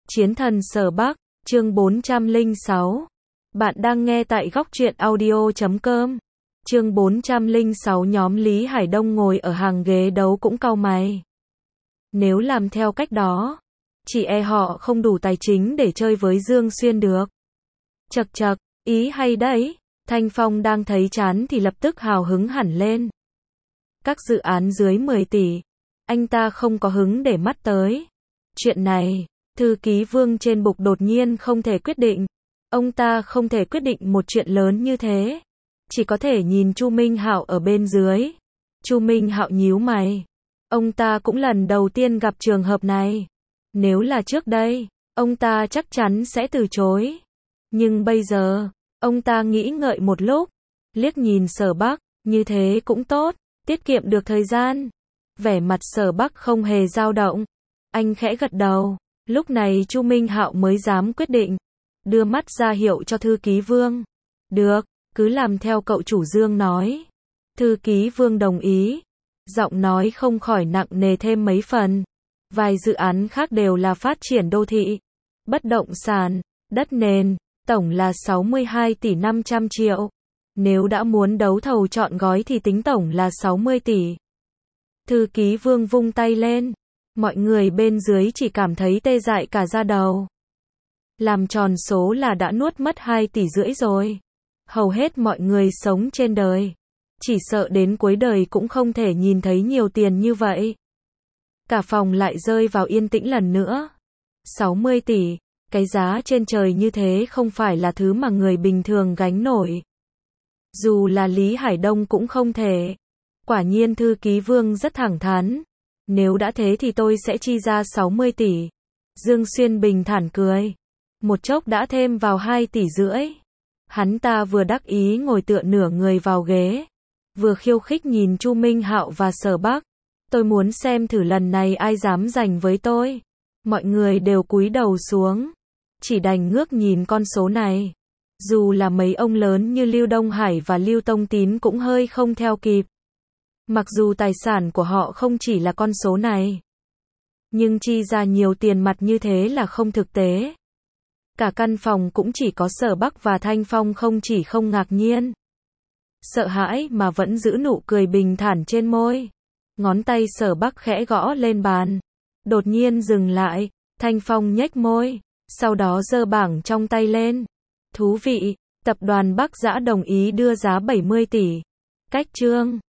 Chiến thần Sở Bắc, chương 406. Bạn đang nghe tại góc truyện audio.com. Chương 406. Nhóm Lý Hải Đông ngồi ở hàng ghế đấu cũng cau mày. Nếu làm theo cách đó, chỉ e họ không đủ tài chính để chơi với Dương Xuyên được. Chậc chậc, ý hay đấy. Thanh Phong đang thấy chán thì lập tức hào hứng hẳn lên. Các dự án dưới 10 tỷ, anh ta không có hứng để mắt tới. Chuyện này, thư ký Vương trên bục đột nhiên không thể quyết định. Ông ta không thể quyết định một chuyện lớn như thế. Chỉ có thể nhìn Chu Minh Hạo ở bên dưới. Chu Minh Hạo nhíu mày. Ông ta cũng lần đầu tiên gặp trường hợp này. Nếu là trước đây, ông ta chắc chắn sẽ từ chối. Nhưng bây giờ, ông ta nghĩ ngợi một lúc. Liếc nhìn Sở Bắc, như thế cũng tốt, tiết kiệm được thời gian. Vẻ mặt Sở Bắc không hề dao động. Anh khẽ gật đầu. Lúc này Chu Minh Hạo mới dám quyết định. Đưa mắt ra hiệu cho thư ký Vương. Được, cứ làm theo cậu chủ Dương nói. Thư ký Vương đồng ý. Giọng nói không khỏi nặng nề thêm mấy phần. Vài dự án khác đều là phát triển đô thị, bất động sản, đất nền, tổng là 62 tỷ 500 triệu. Nếu đã muốn đấu thầu chọn gói thì tính tổng là 60 tỷ. Thư ký Vương vung tay lên. Mọi người bên dưới chỉ cảm thấy tê dại cả da đầu. Làm tròn số là đã nuốt mất 2,5 tỷ rồi. Hầu hết mọi người sống trên đời, chỉ sợ đến cuối đời cũng không thể nhìn thấy nhiều tiền như vậy. Cả phòng lại rơi vào yên tĩnh lần nữa. 60 tỷ, cái giá trên trời như thế không phải là thứ mà người bình thường gánh nổi. Dù là Lý Hải Đông cũng không thể. Quả nhiên thư ký Vương rất thẳng thắn. Nếu đã thế thì tôi sẽ chi ra 60 tỷ. Dương Xuyên bình thản cười. Một chốc đã thêm vào 2,5 tỷ. Hắn ta vừa đắc ý ngồi tựa nửa người vào ghế, vừa khiêu khích nhìn Chu Minh Hạo và Sở Bắc. Tôi muốn xem thử lần này ai dám giành với tôi. Mọi người đều cúi đầu xuống, chỉ đành ngước nhìn con số này. Dù là mấy ông lớn như Lưu Đông Hải và Lưu Tông Tín cũng hơi không theo kịp. Mặc dù tài sản của họ không chỉ là con số này, nhưng chi ra nhiều tiền mặt như thế là không thực tế. Cả căn phòng cũng chỉ có Sở Bắc và Thanh Phong không chỉ không ngạc nhiên, sợ hãi mà vẫn giữ nụ cười bình thản trên môi. Ngón tay Sở Bắc khẽ gõ lên bàn. Đột nhiên dừng lại, Thanh Phong nhếch môi, sau đó giơ bảng trong tay lên. Thú vị, tập đoàn Bắc Giã đồng ý đưa giá 70 tỷ. Cách chương